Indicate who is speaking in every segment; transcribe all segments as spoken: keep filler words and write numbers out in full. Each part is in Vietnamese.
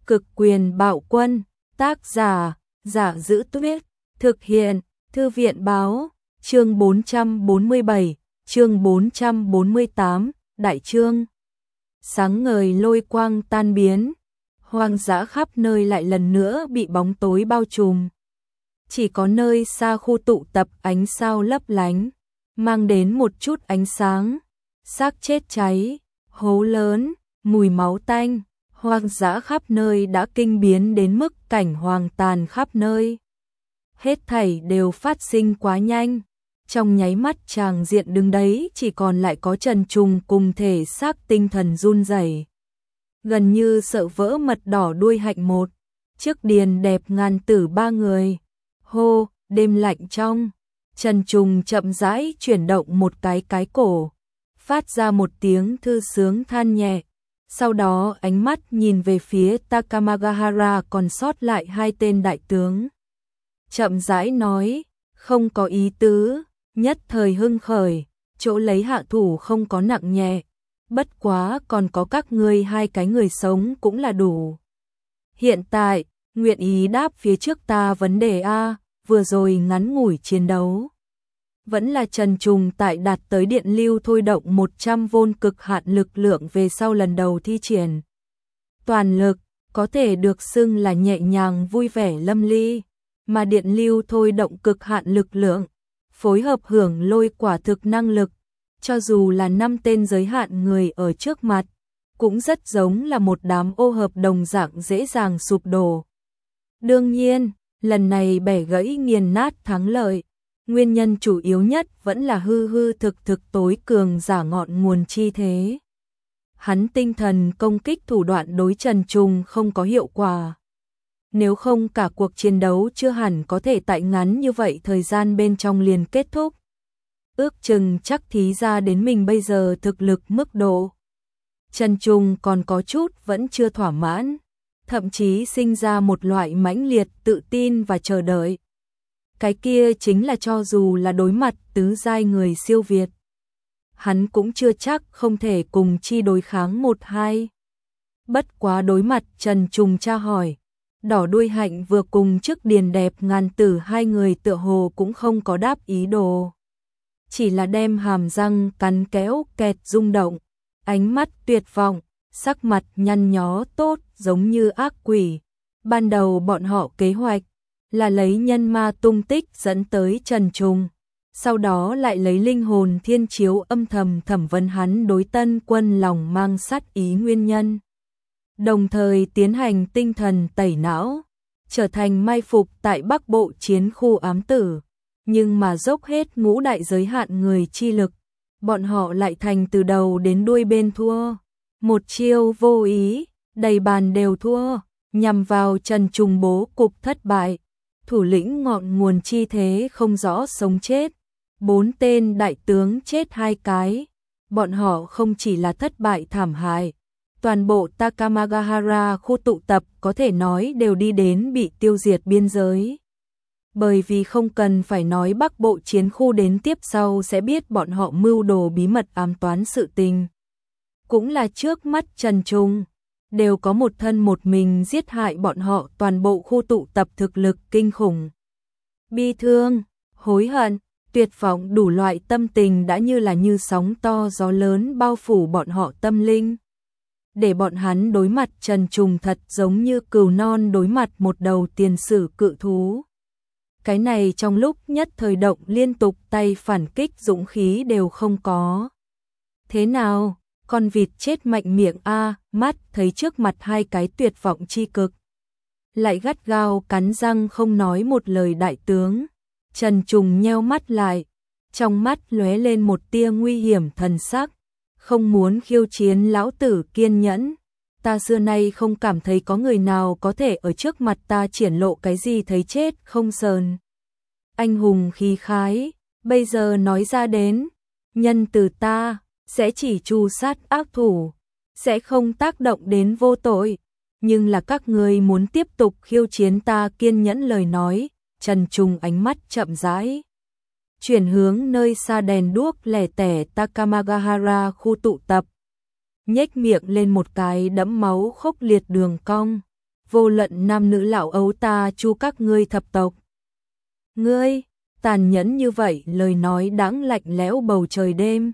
Speaker 1: Cực quyền bạo quân, tác giả, Giả Giữ Tuyết, thực hiện, Thư viện báo, chương bốn trăm bốn mươi bảy, chương bốn trăm bốn mươi tám, đại chương. Sáng ngời lôi quang tan biến, hoang dã khắp nơi lại lần nữa bị bóng tối bao trùm. Chỉ có nơi xa khu tụ tập ánh sao lấp lánh, mang đến một chút ánh sáng, xác chết cháy, hố lớn, mùi máu tanh, hoang dã khắp nơi đã kinh biến đến mức cảnh hoang tàn khắp nơi. Hết thảy đều phát sinh quá nhanh, trong nháy mắt chàng diện đứng đấy chỉ còn lại có Trần Trùng cùng thể xác tinh thần run rẩy, gần như sợ vỡ mật đỏ đuôi hạnh một, trước điền đẹp ngàn tử ba người. Hô, đêm lạnh trong, Trần Trùng chậm rãi chuyển động một cái cái cổ, phát ra một tiếng thư sướng than nhẹ. Sau đó ánh mắt nhìn về phía Takamagahara còn sót lại hai tên đại tướng. Chậm rãi nói, không có ý tứ, nhất thời hưng khởi, chỗ lấy hạ thủ không có nặng nhẹ. Bất quá còn có các ngươi hai cái người sống cũng là đủ. Hiện tại, nguyện ý đáp phía trước ta vấn đề A, vừa rồi ngắn ngủi chiến đấu. Vẫn là Trần Trùng tại đạt tới điện lưu thôi động một trăm vôn cực hạn lực lượng về sau lần đầu thi triển. Toàn lực, có thể được xưng là nhẹ nhàng vui vẻ lâm ly, mà điện lưu thôi động cực hạn lực lượng, phối hợp hưởng lôi quả thực năng lực, cho dù là năm tên giới hạn người ở trước mặt, cũng rất giống là một đám ô hợp đồng dạng dễ dàng sụp đổ. Đương nhiên, lần này bẻ gãy nghiền nát thắng lợi. Nguyên nhân chủ yếu nhất vẫn là hư hư thực thực tối cường giả ngọn nguồn chi thế. Hắn tinh thần công kích thủ đoạn đối Trần Trùng không có hiệu quả. Nếu không cả cuộc chiến đấu chưa hẳn có thể tại ngắn như vậy thời gian bên trong liền kết thúc. Ước chừng chắc thí ra đến mình bây giờ thực lực mức độ. Trần Trùng còn có chút vẫn chưa thỏa mãn, thậm chí sinh ra một loại mãnh liệt tự tin và chờ đợi. Cái kia chính là cho dù là đối mặt tứ giai người siêu việt, hắn cũng chưa chắc không thể cùng chi đối kháng một hai. Bất quá đối mặt Trần Trùng tra hỏi, đỏ đuôi hạnh vừa cùng trước điền đẹp ngàn tử hai người tựa hồ cũng không có đáp ý đồ. Chỉ là đem hàm răng cắn kéo kẹt rung động, ánh mắt tuyệt vọng, sắc mặt nhăn nhó tốt giống như ác quỷ. Ban đầu bọn họ kế hoạch là lấy nhân ma tung tích dẫn tới Trần Trùng, sau đó lại lấy linh hồn thiên chiếu âm thầm thẩm vấn hắn đối Tân Quân lòng mang sát ý nguyên nhân. Đồng thời tiến hành tinh thần tẩy não, trở thành mai phục tại Bắc Bộ chiến khu ám tử, nhưng mà dốc hết ngũ đại giới hạn người chi lực, bọn họ lại thành từ đầu đến đuôi bên thua, một chiêu vô ý, đầy bàn đều thua, nhằm vào Trần Trùng bố cục thất bại. Thủ lĩnh ngọn nguồn chi thế không rõ sống chết, bốn tên đại tướng chết hai cái, bọn họ không chỉ là thất bại thảm hại, toàn bộ Takamagahara khu tụ tập có thể nói đều đi đến bị tiêu diệt biên giới. Bởi vì không cần phải nói Bắc Bộ chiến khu đến tiếp sau sẽ biết bọn họ mưu đồ bí mật ám toán sự tình. Cũng là trước mắt Trần Trùng, đều có một thân một mình giết hại bọn họ toàn bộ khu tụ tập thực lực kinh khủng. Bi thương, hối hận, tuyệt vọng đủ loại tâm tình đã như là như sóng to gió lớn bao phủ bọn họ tâm linh. Để bọn hắn đối mặt Trần Trùng thật giống như cừu non đối mặt một đầu tiền sử cự thú. Cái này trong lúc nhất thời động liên tục tay phản kích dũng khí đều không có. Thế nào? Con vịt chết mạnh miệng a, mắt thấy trước mặt hai cái tuyệt vọng chi cực. Lại gắt gao cắn răng không nói một lời đại tướng. Trần Trùng nheo mắt lại, trong mắt lóe lên một tia nguy hiểm thần sắc. Không muốn khiêu chiến lão tử kiên nhẫn. Ta xưa nay không cảm thấy có người nào có thể ở trước mặt ta triển lộ cái gì thấy chết không sờn. Anh hùng khí khái, bây giờ nói ra đến, nhân từ ta sẽ chỉ tru sát ác thủ, sẽ không tác động đến vô tội, nhưng là các ngươi muốn tiếp tục khiêu chiến ta kiên nhẫn lời nói. Trần Trùng ánh mắt chậm rãi chuyển hướng nơi xa đèn đuốc lẻ tẻ Takamagahara khu tụ tập, nhếch miệng lên một cái đẫm máu khốc liệt đường cong, vô luận nam nữ lão ấu ta chu các ngươi thập tộc. Ngươi, tàn nhẫn như vậy, lời nói đãng lạnh lẽo bầu trời đêm.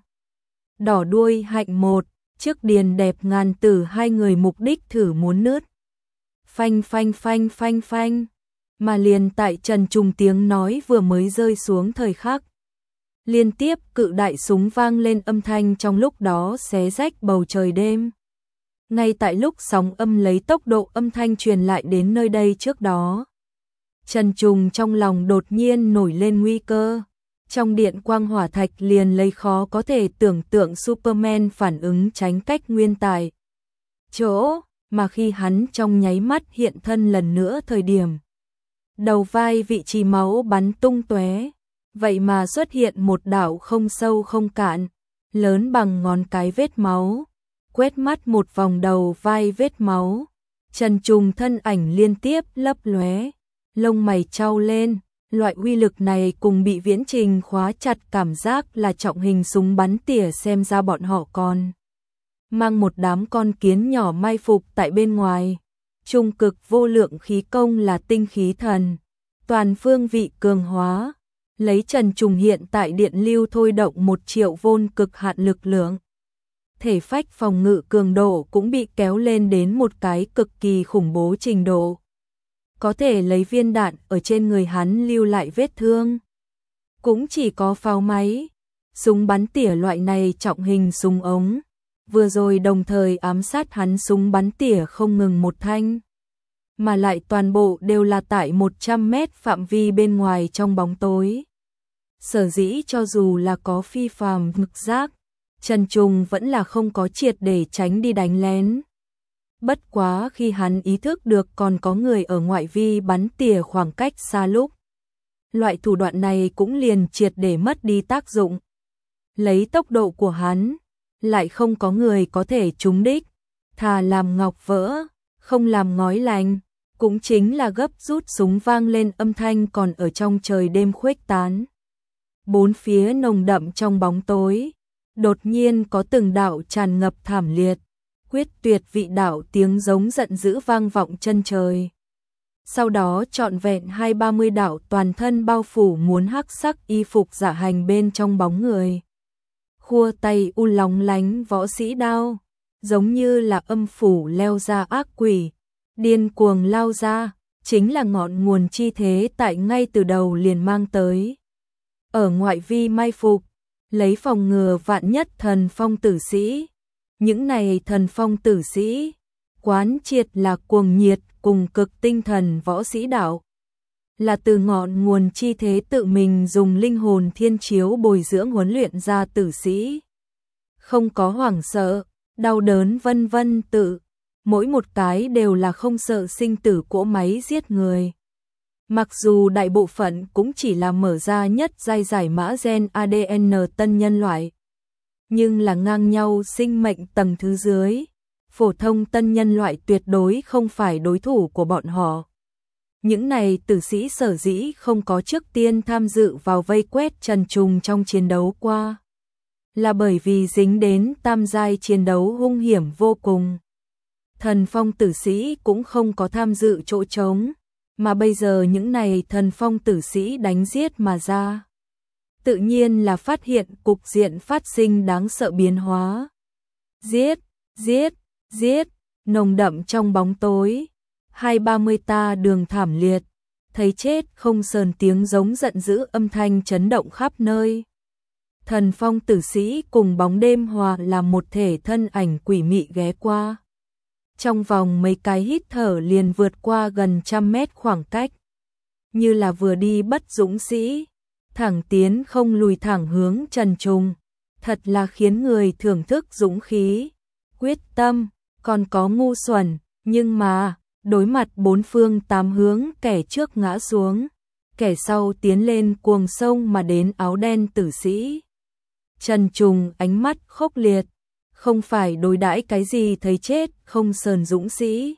Speaker 1: Đỏ đuôi hạnh một, trước điền đẹp ngàn tử hai người mục đích thử muốn nứt. Phanh phanh phanh phanh phanh, mà liền tại Trần Trùng tiếng nói vừa mới rơi xuống thời khắc. Liên tiếp cự đại súng vang lên, âm thanh trong lúc đó xé rách bầu trời đêm. Ngay tại lúc sóng âm lấy tốc độ âm thanh truyền lại đến nơi đây trước đó, Trần Trùng trong lòng đột nhiên nổi lên nguy cơ. Trong điện quang hỏa thạch liền lấy khó có thể tưởng tượng Superman phản ứng tránh cách nguyên tại chỗ, mà khi hắn trong nháy mắt hiện thân lần nữa thời điểm, đầu vai vị trí máu bắn tung tóe, vậy mà xuất hiện một đạo không sâu không cạn, lớn bằng ngón cái vết máu, quét mắt một vòng đầu vai vết máu. Trần Trùng thân ảnh liên tiếp lấp lóe, lông mày chau lên, loại uy lực này cùng bị Viễn Trình khóa chặt cảm giác là trọng hình súng bắn tỉa, xem ra bọn họ còn mang một đám con kiến nhỏ mai phục tại bên ngoài. Trung cực vô lượng khí công là tinh khí thần, toàn phương vị cường hóa, lấy Trần Trùng hiện tại điện lưu thôi động một triệu vôn cực hạn lực lượng. Thể phách phòng ngự cường độ cũng bị kéo lên đến một cái cực kỳ khủng bố trình độ. Có thể lấy viên đạn ở trên người hắn lưu lại vết thương. Cũng chỉ có pháo máy, súng bắn tỉa loại này trọng hình súng ống, vừa rồi đồng thời ám sát hắn súng bắn tỉa không ngừng một thanh, mà lại toàn bộ đều là tại một trăm mét phạm vi bên ngoài trong bóng tối. Sở dĩ cho dù là có phi phàm mực giác, Trần Trùng vẫn là không có triệt để tránh đi đánh lén. Bất quá khi hắn ý thức được còn có người ở ngoại vi bắn tỉa khoảng cách xa lúc, loại thủ đoạn này cũng liền triệt để mất đi tác dụng. Lấy tốc độ của hắn, lại không có người có thể trúng đích, thà làm ngọc vỡ, không làm ngói lành, cũng chính là gấp rút súng vang lên, âm thanh còn ở trong trời đêm khuếch tán. Bốn phía nồng đậm trong bóng tối, đột nhiên có từng đạo tràn ngập thảm liệt, quyết tuyệt vị đạo tiếng giống giận dữ vang vọng chân trời. Sau đó trọn vẹn hai ba mươi đạo toàn thân bao phủ muốn hắc sắc y phục giả hành bên trong bóng người. Khua tay u lóng lánh võ sĩ đao, giống như là âm phủ leo ra ác quỷ, điên cuồng lao ra, chính là ngọn nguồn chi thế tại ngay từ đầu liền mang tới. Ở ngoại vi mai phục, lấy phòng ngừa vạn nhất thần phong tử sĩ. Những này thần phong tử sĩ, quán triệt là cuồng nhiệt cùng cực tinh thần võ sĩ đạo. Là từ ngọn nguồn chi thế tự mình dùng linh hồn thiên chiếu bồi dưỡng huấn luyện ra tử sĩ. Không có hoảng sợ, đau đớn vân vân tự, mỗi một cái đều là không sợ sinh tử cỗ máy giết người. Mặc dù đại bộ phận cũng chỉ là mở ra nhất giai giải mã gen a đê en tân nhân loại, nhưng là ngang nhau sinh mệnh tầng thứ dưới, phổ thông tân nhân loại tuyệt đối không phải đối thủ của bọn họ. Những này tử sĩ sở dĩ không có trước tiên tham dự vào vây quét Trần Trùng trong chiến đấu qua, là bởi vì dính đến tam giai chiến đấu hung hiểm vô cùng. Thần phong tử sĩ cũng không có tham dự chỗ trống, mà bây giờ những này thần phong tử sĩ đánh giết mà ra, tự nhiên là phát hiện cục diện phát sinh đáng sợ biến hóa. Giết, giết, giết, nồng đậm trong bóng tối, hai ba mươi ta đường thảm liệt, thấy chết không sờn tiếng giống giận dữ âm thanh chấn động khắp nơi. Thần phong tử sĩ cùng bóng đêm hòa là một thể thân ảnh quỷ mị ghé qua. Trong vòng mấy cái hít thở liền vượt qua gần trăm mét khoảng cách, như là vừa đi bất dũng sĩ, thẳng tiến không lùi thẳng hướng Trần Trùng, thật là khiến người thưởng thức dũng khí, quyết tâm, còn có ngu xuẩn, nhưng mà, đối mặt bốn phương tám hướng, kẻ trước ngã xuống, kẻ sau tiến lên cuồng sông mà đến áo đen tử sĩ. Trần Trùng ánh mắt khốc liệt, không phải đối đãi cái gì thấy chết không sờn dũng sĩ,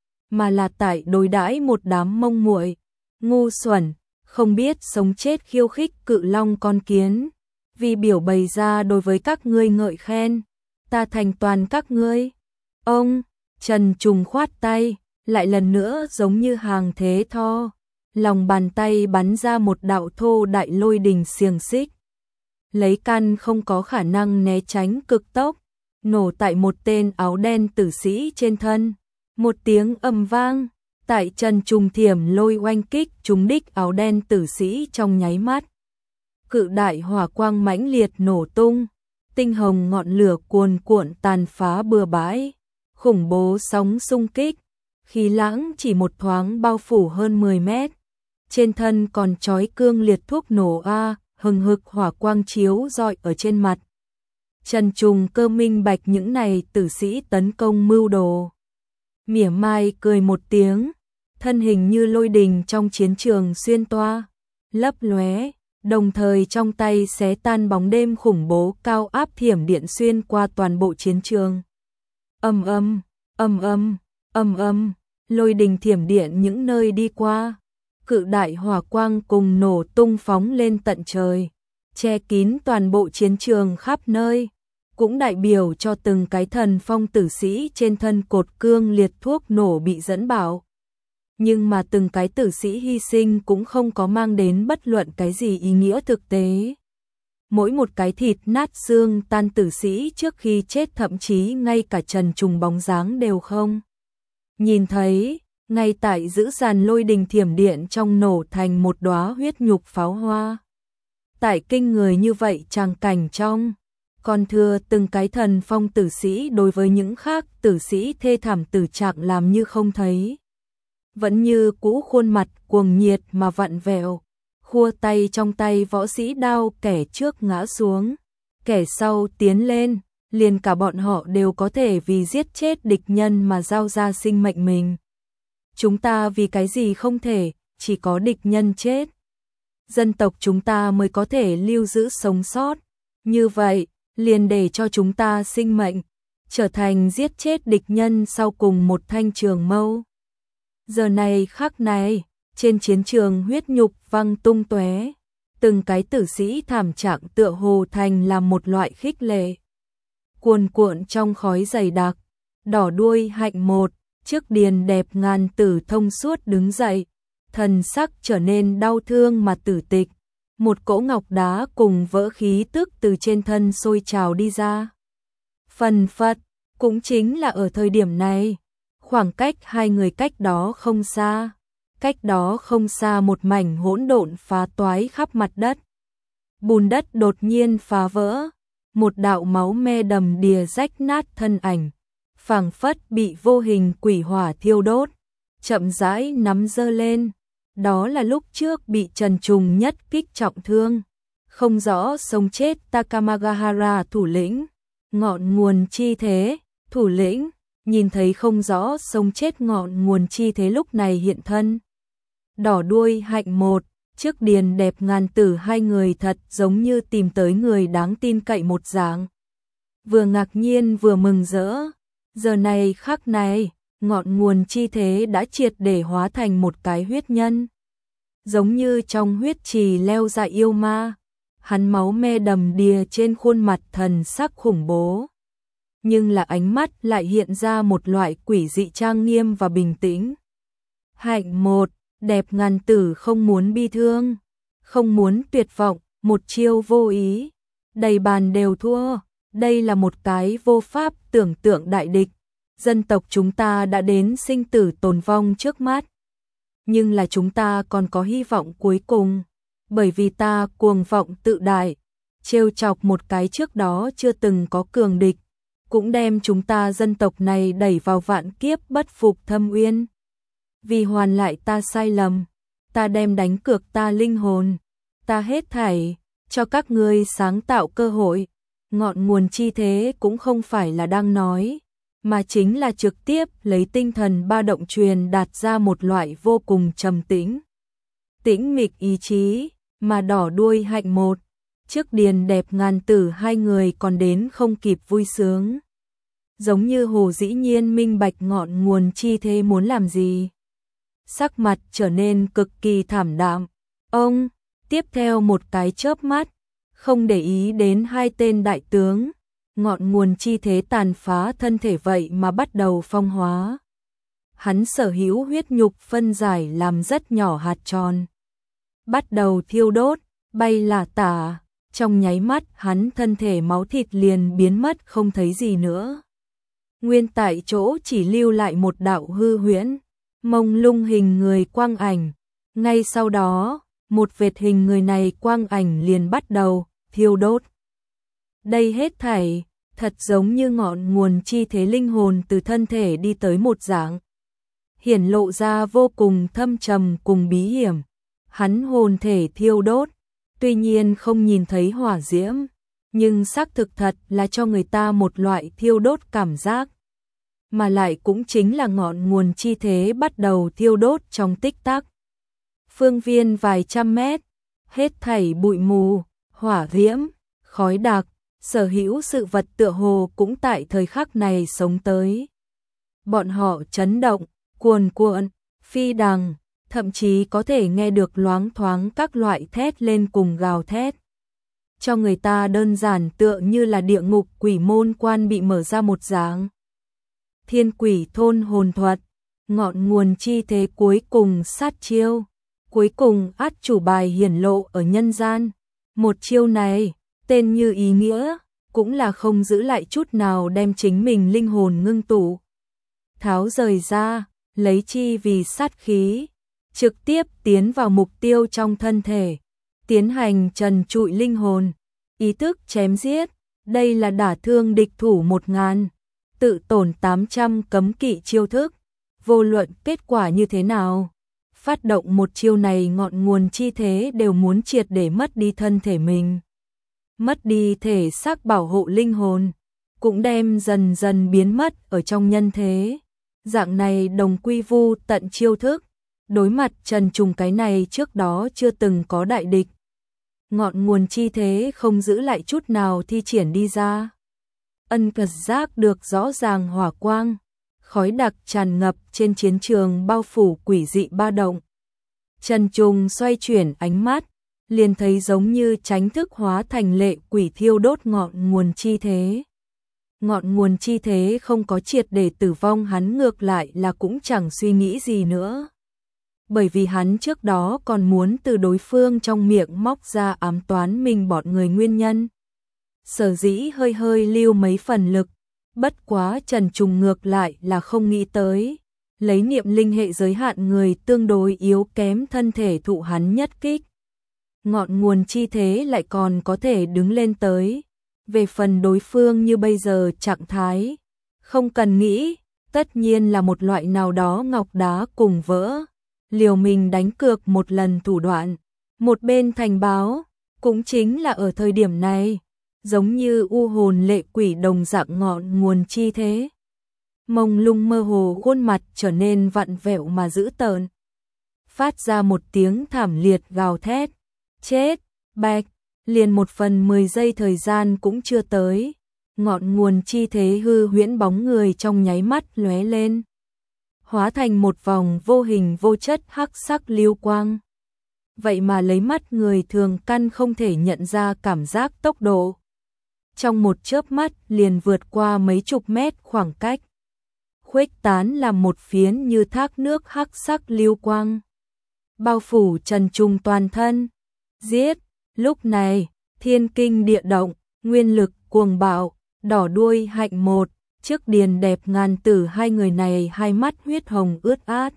Speaker 1: mà là tại đối đãi một đám mông muội, ngu xuẩn, không biết sống chết khiêu khích cự long con kiến, vì biểu bày ra đối với các ngươi ngợi khen, ta thành toàn các ngươi. Ông, Trần Trùng khoát tay, lại lần nữa giống như hàng thế tho, lòng bàn tay bắn ra một đạo thô đại lôi đình xiềng xích. Lấy căn không có khả năng né tránh cực tốc, nổ tại một tên áo đen tử sĩ trên thân. Một tiếng ầm vang, tại chân trùng thiểm lôi oanh kích trúng đích áo đen tử sĩ trong nháy mắt. Cự đại hỏa quang mãnh liệt nổ tung, tinh hồng ngọn lửa cuồn cuộn tàn phá bừa bãi, khủng bố sóng xung kích, khí lãng chỉ một thoáng bao phủ hơn mười mét. Trên thân còn trói cương liệt thuốc nổ a, hừng hực hỏa quang chiếu rọi ở trên mặt. Trần Trùng Cơ minh bạch những này tử sĩ tấn công mưu đồ. Mỉa mai cười một tiếng, thân hình như lôi đình trong chiến trường xuyên toa, lấp lóe, đồng thời trong tay xé tan bóng đêm khủng bố cao áp thiểm điện xuyên qua toàn bộ chiến trường. Ầm ầm, ầm ầm, ầm ầm, lôi đình thiểm điện những nơi đi qua, cự đại hỏa quang cùng nổ tung phóng lên tận trời, che kín toàn bộ chiến trường khắp nơi, cũng đại biểu cho từng cái thần phong tử sĩ trên thân cột cương liệt thuốc nổ bị dẫn bảo. Nhưng mà từng cái tử sĩ hy sinh cũng không có mang đến bất luận cái gì ý nghĩa thực tế. Mỗi một cái thịt nát xương tan tử sĩ trước khi chết thậm chí ngay cả Trần Trùng bóng dáng đều không nhìn thấy, ngay tại giữ dàn lôi đình thiểm điện trong nổ thành một đóa huyết nhục pháo hoa. Tại kinh người như vậy tràng cảnh trong, còn thừa từng cái thần phong tử sĩ đối với những khác tử sĩ thê thảm tử trạng làm như không thấy. Vẫn như cũ khuôn mặt cuồng nhiệt mà vặn vẹo, khua tay trong tay võ sĩ đao, kẻ trước ngã xuống, kẻ sau tiến lên, liền cả bọn họ đều có thể vì giết chết địch nhân mà giao ra sinh mệnh mình. Chúng ta vì cái gì không thể, chỉ có địch nhân chết, dân tộc chúng ta mới có thể lưu giữ sống sót. Như vậy, liền để cho chúng ta sinh mệnh, trở thành giết chết địch nhân sau cùng một thanh trường mâu. Giờ này khắc này, trên chiến trường huyết nhục văng tung tóe, từng cái tử sĩ thảm trạng tựa hồ thành là một loại khích lệ. Cuồn cuộn trong khói dày đặc, đỏ đuôi hạnh một, trước điền đẹp ngàn tử thông suốt đứng dậy, thần sắc trở nên đau thương mà tử tịch. Một cỗ ngọc đá cùng vỡ khí tức từ trên thân sôi trào đi ra. Phần phật, cũng chính là ở thời điểm này, khoảng cách hai người cách đó không xa, cách đó không xa một mảnh hỗn độn phá toái khắp mặt đất. Bùn đất đột nhiên phá vỡ, một đạo máu me đầm đìa rách nát thân ảnh, phảng phất bị vô hình quỷ hỏa thiêu đốt, chậm rãi nắm giơ lên. Đó là lúc trước bị Trần Trùng nhất kích trọng thương, không rõ sống chết Takamagahara thủ lĩnh, ngọn nguồn chi thế, thủ lĩnh, nhìn thấy không rõ sống chết ngọn nguồn chi thế lúc này hiện thân. Đỏ đuôi hạnh một, trước điền đẹp ngàn tử hai người thật giống như tìm tới người đáng tin cậy một dạng. Vừa ngạc nhiên vừa mừng rỡ, giờ này khắc này, ngọn nguồn chi thế đã triệt để hóa thành một cái huyết nhân. Giống như trong huyết trì leo ra yêu ma, hắn máu me đầm đìa trên khuôn mặt thần sắc khủng bố. Nhưng là ánh mắt lại hiện ra một loại quỷ dị trang nghiêm và bình tĩnh. Hạnh một, đẹp ngàn tử không muốn bi thương, không muốn tuyệt vọng, một chiêu vô ý, đầy bàn đều thua. Đây là một cái vô pháp tưởng tượng đại địch. Dân tộc chúng ta đã đến sinh tử tồn vong trước mắt. Nhưng là chúng ta còn có hy vọng cuối cùng, bởi vì ta cuồng vọng tự đại, trêu chọc một cái trước đó chưa từng có cường địch, cũng đem chúng ta dân tộc này đẩy vào vạn kiếp bất phục thâm uyên. Vì hoàn lại ta sai lầm, ta đem đánh cược ta linh hồn, ta hết thảy, cho các ngươi sáng tạo cơ hội. Ngọn nguồn chi thế cũng không phải là đang nói, mà chính là trực tiếp lấy tinh thần ba động truyền đạt ra một loại vô cùng trầm tĩnh, tĩnh mịch ý chí, mà đỏ đuôi hạnh một, trước điền đẹp ngàn tử hai người còn đến không kịp vui sướng. Giống như hồ dĩ nhiên minh bạch ngọn nguồn chi thế muốn làm gì. Sắc mặt trở nên cực kỳ thảm đạm. Ông, tiếp theo một cái chớp mắt, không để ý đến hai tên đại tướng, ngọn nguồn chi thế tàn phá thân thể vậy mà bắt đầu phong hóa. hắn sở hữu huyết nhục phân giải làm rất nhỏ hạt tròn. Bắt đầu thiêu đốt, bay là tả, trong nháy mắt hắn thân thể máu thịt liền biến mất không thấy gì nữa. Nguyên tại chỗ chỉ lưu lại một đạo hư huyễn, mông lung hình người quang ảnh. Ngay sau đó, một vệt hình người này quang ảnh liền bắt đầu thiêu đốt. Đây hết thảy, thật giống như ngọn nguồn chi thế linh hồn từ thân thể đi tới một dạng. Hiển lộ ra vô cùng thâm trầm cùng bí hiểm. Hắn hồn thể thiêu đốt, tuy nhiên không nhìn thấy hỏa diễm, nhưng xác thực thật là cho người ta một loại thiêu đốt cảm giác. Mà lại cũng chính là ngọn nguồn chi thế bắt đầu thiêu đốt trong tích tắc. Phương viên vài trăm mét, hết thảy bụi mù, hỏa diễm, khói đặc, sở hữu sự vật tựa hồ cũng tại thời khắc này sống tới. Bọn họ chấn động, cuồn cuộn, phi đằng, thậm chí có thể nghe được loáng thoáng các loại thét lên cùng gào thét. Cho người ta đơn giản tựa như là địa ngục quỷ môn quan bị mở ra một dáng. Thiên quỷ thôn hồn thuật, ngọn nguồn chi thế cuối cùng sát chiêu, cuối cùng át chủ bài hiển lộ ở nhân gian. Một chiêu này, tên như ý nghĩa, cũng là không giữ lại chút nào đem chính mình linh hồn ngưng tụ. Tháo rời ra, lấy chi vì sát khí, trực tiếp tiến vào mục tiêu trong thân thể, tiến hành trần trụi linh hồn, ý thức chém giết, đây là đả thương địch thủ một ngàn, tự tổn tám trăm cấm kỵ chiêu thức, vô luận kết quả như thế nào. Phát động một chiêu này ngọn nguồn chi thế đều muốn triệt để mất đi thân thể mình. Mất đi thể xác bảo hộ linh hồn, cũng đem dần dần biến mất ở trong nhân thế. Dạng này đồng quy vu tận chiêu thức, đối mặt Trần Trùng cái này trước đó chưa từng có đại địch. Ngọn nguồn chi thế không giữ lại chút nào thi triển đi ra. Ân cật giác được rõ ràng hỏa quang, khói đặc tràn ngập trên chiến trường bao phủ quỷ dị ba động. Trần Trùng xoay chuyển ánh mắt, liền thấy giống như tránh thức hóa thành lệ quỷ thiêu đốt ngọn nguồn chi thế. Ngọn nguồn chi thế không có triệt để tử vong, hắn ngược lại là cũng chẳng suy nghĩ gì nữa. Bởi vì hắn trước đó còn muốn từ đối phương trong miệng móc ra ám toán mình bọn người nguyên nhân. Sở dĩ hơi hơi lưu mấy phần lực, bất quá Trần Trùng ngược lại là không nghĩ tới. Lấy niệm linh hệ giới hạn người tương đối yếu kém thân thể thụ hắn nhất kích. Ngọn nguồn chi thế lại còn có thể đứng lên tới. Về phần đối phương như bây giờ trạng thái, không cần nghĩ, tất nhiên là một loại nào đó ngọc đá cùng vỡ. Liều mình đánh cược một lần thủ đoạn. Một bên thành báo, cũng chính là ở thời điểm này, giống như u hồn lệ quỷ đồng dạng ngọn nguồn chi thế. Mông lung mơ hồ khuôn mặt trở nên vặn vẹo mà dữ tợn. Phát ra một tiếng thảm liệt gào thét. Chết, bạch, liền một phần mười giây thời gian cũng chưa tới. Ngọn nguồn chi thế hư huyễn bóng người trong nháy mắt lóe lên. Hóa thành một vòng vô hình vô chất hắc sắc lưu quang. Vậy mà lấy mắt người thường căn không thể nhận ra cảm giác tốc độ. Trong một chớp mắt liền vượt qua mấy chục mét khoảng cách. Khuếch tán làm một phiến như thác nước hắc sắc lưu quang. Bao phủ Trần Trùng toàn thân. Giết, lúc này, thiên kinh địa động, nguyên lực cuồng bạo, đỏ đuôi hạnh một, trước điền đẹp ngàn tử hai người này hai mắt huyết hồng ướt át.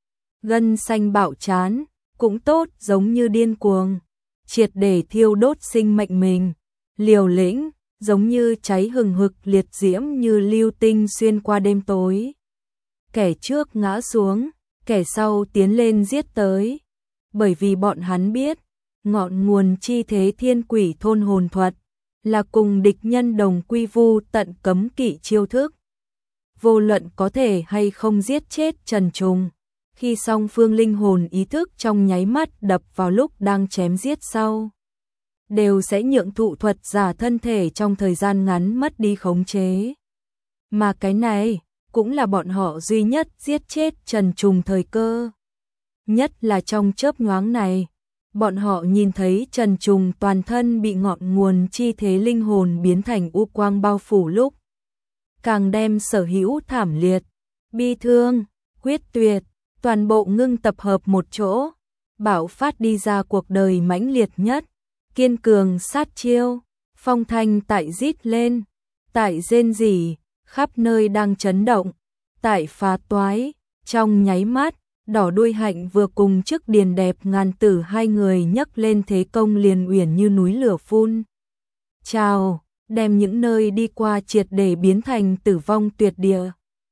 Speaker 1: Gân xanh bạo chán, cũng tốt giống như điên cuồng, triệt để thiêu đốt sinh mệnh mình, liều lĩnh, giống như cháy hừng hực liệt diễm như lưu tinh xuyên qua đêm tối. Kẻ trước ngã xuống, kẻ sau tiến lên giết tới, bởi vì bọn hắn biết, ngọn nguồn chi thế thiên quỷ thôn hồn thuật, là cùng địch nhân đồng quy vu tận cấm kỵ chiêu thức. Vô luận có thể hay không giết chết Trần Trùng, khi song phương linh hồn ý thức trong nháy mắt đập vào lúc đang chém giết sau, đều sẽ nhượng thụ thuật giả thân thể trong thời gian ngắn mất đi khống chế. Mà cái này, cũng là bọn họ duy nhất giết chết Trần Trùng thời cơ. Nhất là trong chớp nhoáng này, bọn họ nhìn thấy Trần Trùng toàn thân bị ngọn nguồn chi thế linh hồn biến thành u quang bao phủ lúc. Càng đem sở hữu thảm liệt, bi thương, quyết tuyệt, toàn bộ ngưng tập hợp một chỗ, bạo phát đi ra cuộc đời mãnh liệt nhất, kiên cường sát chiêu, phong thanh tại rít lên, tại rên rỉ, khắp nơi đang chấn động, tại phá toái, trong nháy mắt, đỏ đuôi hạnh vừa cùng trước điền đẹp ngàn tử hai người nhấc lên thế công liền uyển như núi lửa phun. Chào, đem những nơi đi qua triệt để biến thành tử vong tuyệt địa.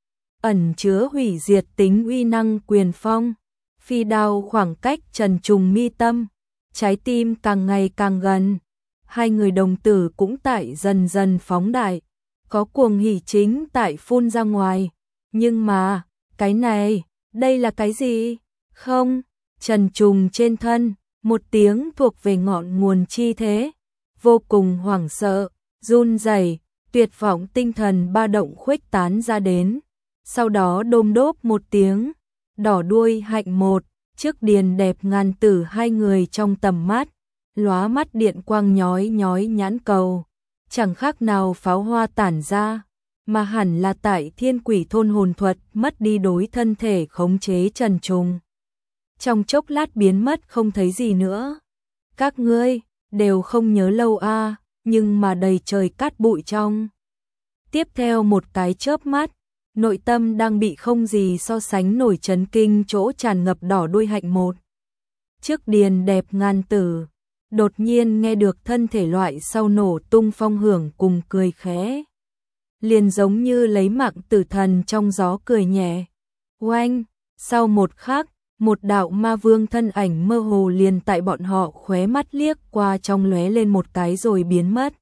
Speaker 1: Ẩn chứa hủy diệt tính uy năng quyền phong, phi đao khoảng cách trần trùng mi tâm, trái tim càng ngày càng gần. Hai người đồng tử cũng tại dần dần phóng đại, có cuồng hỉ chính tại phun ra ngoài. Nhưng mà, cái này, đây là cái gì? Không, trần trùng trên thân, một tiếng thuộc về ngọn nguồn chi thế, vô cùng hoảng sợ, run rẩy, tuyệt vọng tinh thần ba động khuếch tán ra đến. Sau đó đôm đốp một tiếng, đỏ đuôi hạnh một, trước điền đẹp ngàn tử hai người trong tầm mắt, lóa mắt điện quang nhói nhói nhãn cầu, chẳng khác nào pháo hoa tản ra, mà hẳn là tại thiên quỷ thôn hồn thuật mất đi đối thân thể khống chế trần trùng. Trong chốc lát biến mất không thấy gì nữa. Các ngươi đều không nhớ lâu a, à, nhưng mà đầy trời cát bụi trong. Tiếp theo một cái chớp mắt, nội tâm đang bị không gì so sánh nổi chấn kinh chỗ tràn ngập đỏ đuôi hạnh một. Trước điền đẹp ngàn tử, đột nhiên nghe được thân thể loại sau nổ tung phong hưởng cùng cười khẽ. Liền giống như lấy mạng tử thần trong gió cười nhẹ. Oanh, sau một khắc, một đạo ma vương thân ảnh mơ hồ liền tại bọn họ khóe mắt liếc qua trong lóe lên một cái rồi biến mất.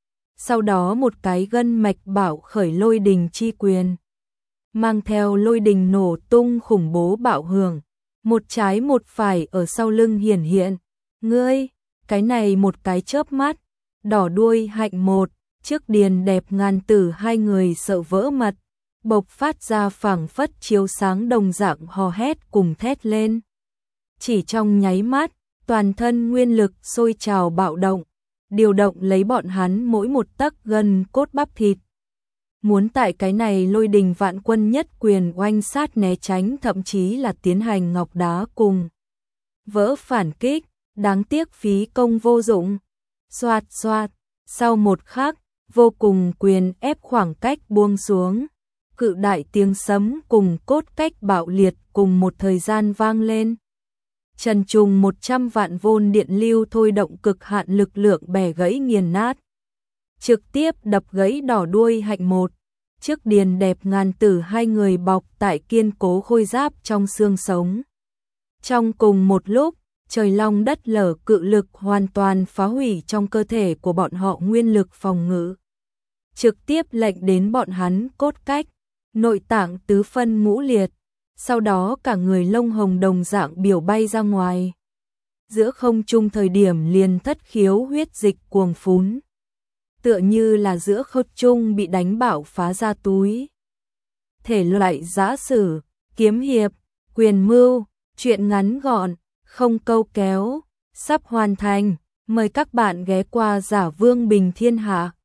Speaker 1: Sau đó một cái gân mạch bảo khởi lôi đình chi quyền, mang theo lôi đình nổ tung khủng bố bạo hưởng, một trái một phải ở sau lưng hiển hiện. Ngươi, cái này một cái chớp mắt, đỏ đuôi hạnh một, trước điền đẹp ngàn tử hai người sợ vỡ mật, bộc phát ra phảng phất chiếu sáng đồng dạng hò hét cùng thét lên. Chỉ trong nháy mắt, toàn thân nguyên lực sôi trào bạo động, điều động lấy bọn hắn mỗi một tấc gân cốt bắp thịt. Muốn tại cái này lôi đình vạn quân nhất quyền oanh sát né tránh, thậm chí là tiến hành ngọc đá cùng vỡ phản kích, đáng tiếc phí công vô dụng. Xoạt xoạt, sau một khắc, vô cùng quyền ép khoảng cách buông xuống, cự đại tiếng sấm cùng cốt cách bạo liệt cùng một thời gian vang lên. Trần trùng một trăm vạn vôn điện lưu thôi động cực hạn lực lượng bẻ gãy nghiền nát, trực tiếp đập gãy đỏ đuôi hạnh một, trước điền đẹp ngàn tử hai người bọc tại kiên cố khôi giáp trong xương sống. Trong cùng một lúc, trời long đất lở cự lực hoàn toàn phá hủy trong cơ thể của bọn họ nguyên lực phòng ngự, trực tiếp lệnh đến bọn hắn cốt cách, nội tạng tứ phân ngũ liệt, sau đó cả người lông hồng đồng dạng biểu bay ra ngoài. Giữa không trung thời điểm liền thất khiếu huyết dịch cuồng phún, tựa như là giữa không trung bị đánh bạo phá ra túi. Thể loại giã sử, kiếm hiệp, quyền mưu, truyện ngắn gọn, không câu kéo, sắp hoàn thành, mời các bạn ghé qua Giả Vương Bình Thiên Hạ.